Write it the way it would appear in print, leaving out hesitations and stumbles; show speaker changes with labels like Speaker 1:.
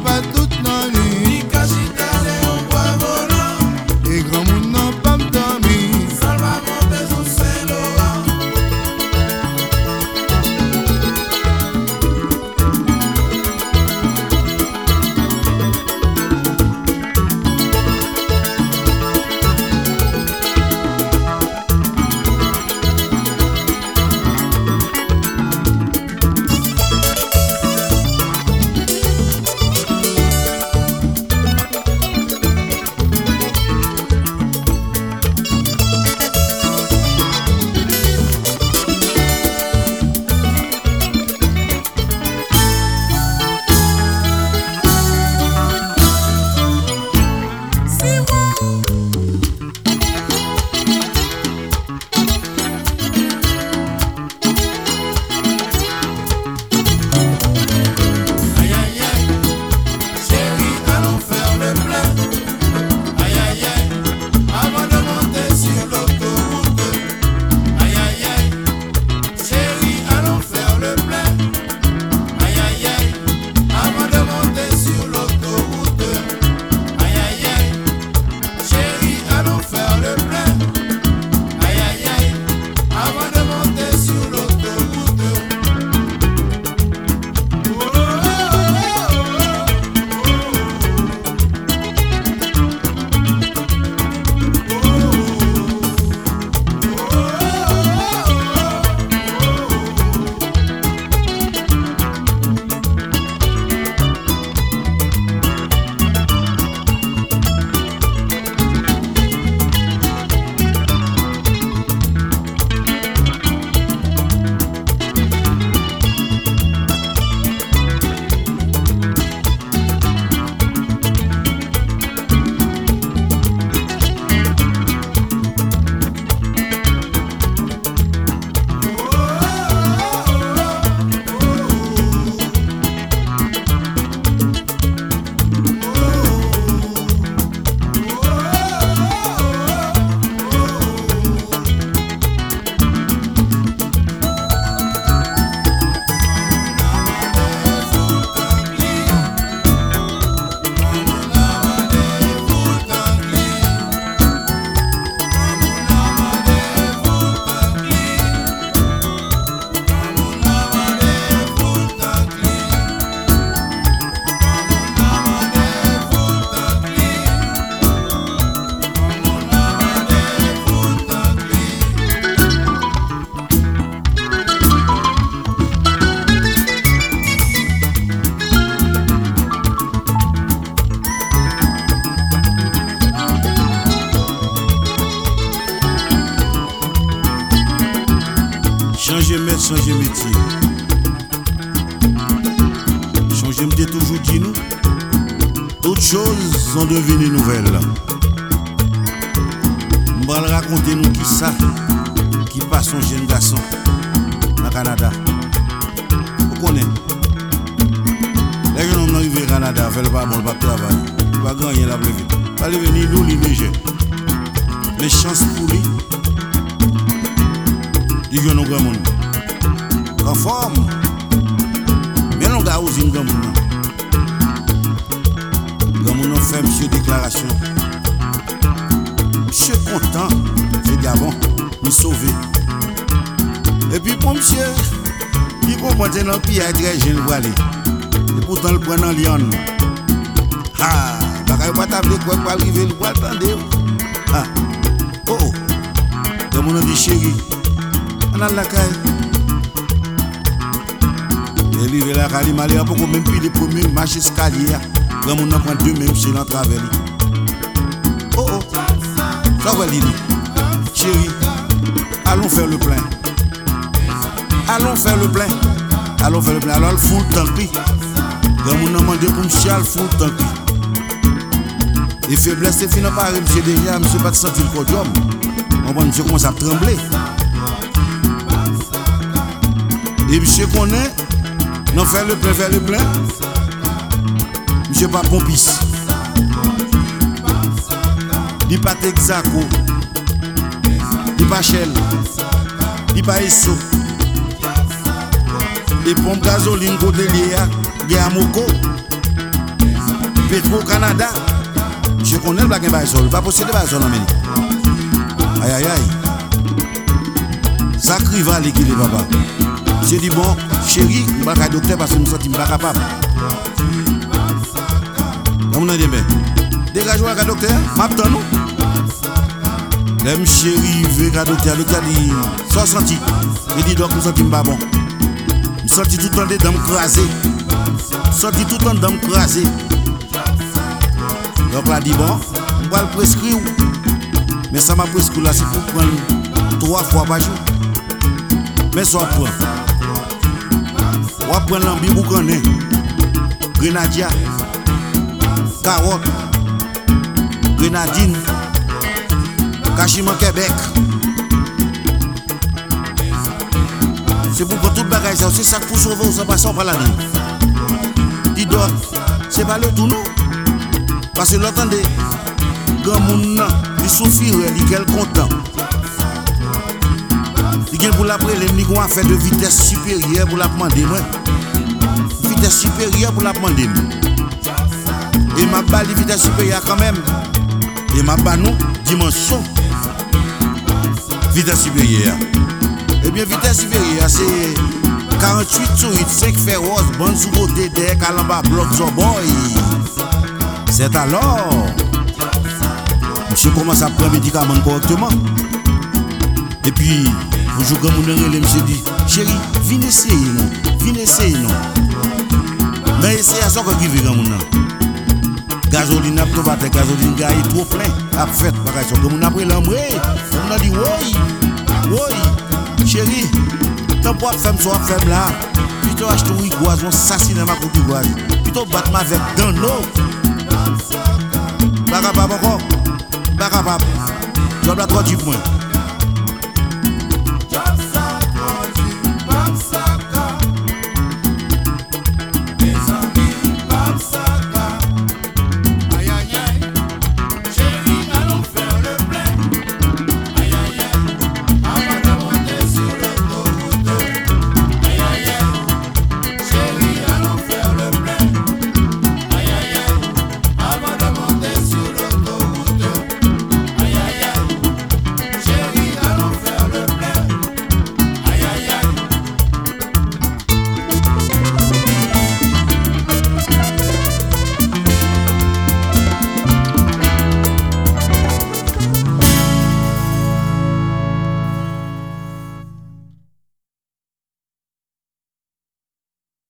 Speaker 1: pas tout dans lui.
Speaker 2: Ni cachita de un bois volant.
Speaker 1: Et grand monde n'a pas dormi.
Speaker 2: Ça va monter sur Saint-Laurent.
Speaker 3: Changer maître, changer métier. Changer métier toujours dit nous. Toutes choses sont devenues nouvelles. Je vais raconter nous qui ça, qui passe un jeune garçon au Canada. Vous connaissez? Les jeunes hommes arrivent au Canada, fait le pas bon, le pas travail. Il va gagner la plus vite. Il va venir nous, les légers. Les chances pour lui. Il vient au grand monde. En forme. Mais non, gars, aussi, grand monde. Grand monde fait monsieur déclaration. Monsieur content. C'est d'avant. Nous sauver. Et puis pour monsieur, il comprend que notre pays est très jeune pour aller. Et pourtant, le point dans Lyon. Ah, il ne va pas t'appeler quoi pour arriver, il va attendre. Ah, oh, oh. Grand monde dit chérie. On a la caille. Et lui, il a calé mal, il a beaucoup même pris les premiers marches escaliers. Quand on prend deux même chez l'entre avec lui. Oh oh, ça va l'idée. Chérie, allons faire le plein. Allons faire le plein. Allons faire le plein. Alors, le fout tant pis. Quand on a demandé pour monsieur, le fout tant pis. Et faiblesse, c'est fini par monsieur déjà, monsieur pas de sentir le podium. On va monsieur commence à trembler. Et monsieur connaît, non faire le plein, monsieur pas pompis. Il pas Texaco, il pas Shell, il pas Esso. Et pompe gasoline côté lié à Moko. Petro-Canada. Je connais le blague en sol. Pas posséder par sol en Méni. Aïe aïe aïe. Sacré valé qui est papa. J'ai dit bon, chérie, je ne vais pas docteur parce que je me sens pas capable. On a dit bien. Dégagez-vous à docteur, m'attends nous. L'aime chérie, veut à docteur, le docteur dit, soit senti. Il dit donc, je me sens pas bon. Je me sens tout le temps des dents crasées. Je me sens tout le temps des dents crasées. Donc là, dit bon, on va le prescrire. Mais ça m'a prescrit là, c'est pour prendre 3 fois par jour. Mais ça prend. On va prendre l'ambiboucané, grenadier, carotte, grenadine, cachiment Québec. C'est pour prendre tout le bagage, c'est ça pour sauver ou ça passe par la nuit. Dis donc, c'est pas le tout non. Parce que l'entendez, grand monde, il souffre, il est content. Il y a pour l'appeler, il y a fait de vitesse supérieure pour la demander. Vitesse supérieure pour la demander. Et ma balle de vitesse supérieure quand même. Et ma balle nous, dimension. Vitesse supérieure. Eh bien, vitesse supérieure, c'est 48 sur 8, 5 féroces, bonne sous côté, derrière, calamba, bloc, boy. C'est alors. Monsieur commence à prendre médicaments correctement. Et puis, un jour, comme on a monsieur dit, chérie, viens essayer, non. Viens essayer, non. Mais essayer à ce qu'on vive, comme on a. Gasoline, n'a pas de gasoline, gars, il est trop plein. A fait, comme on a pris l'embrayé. On a dit, oui, chérie, t'as pas de femme, soit femme là. Plutôt acheter un rigoise, on s'assine ma coupe rigoise. Plutôt battre ma veste dans l'eau. Pas capable encore. Pas capable. Je dois 3 points.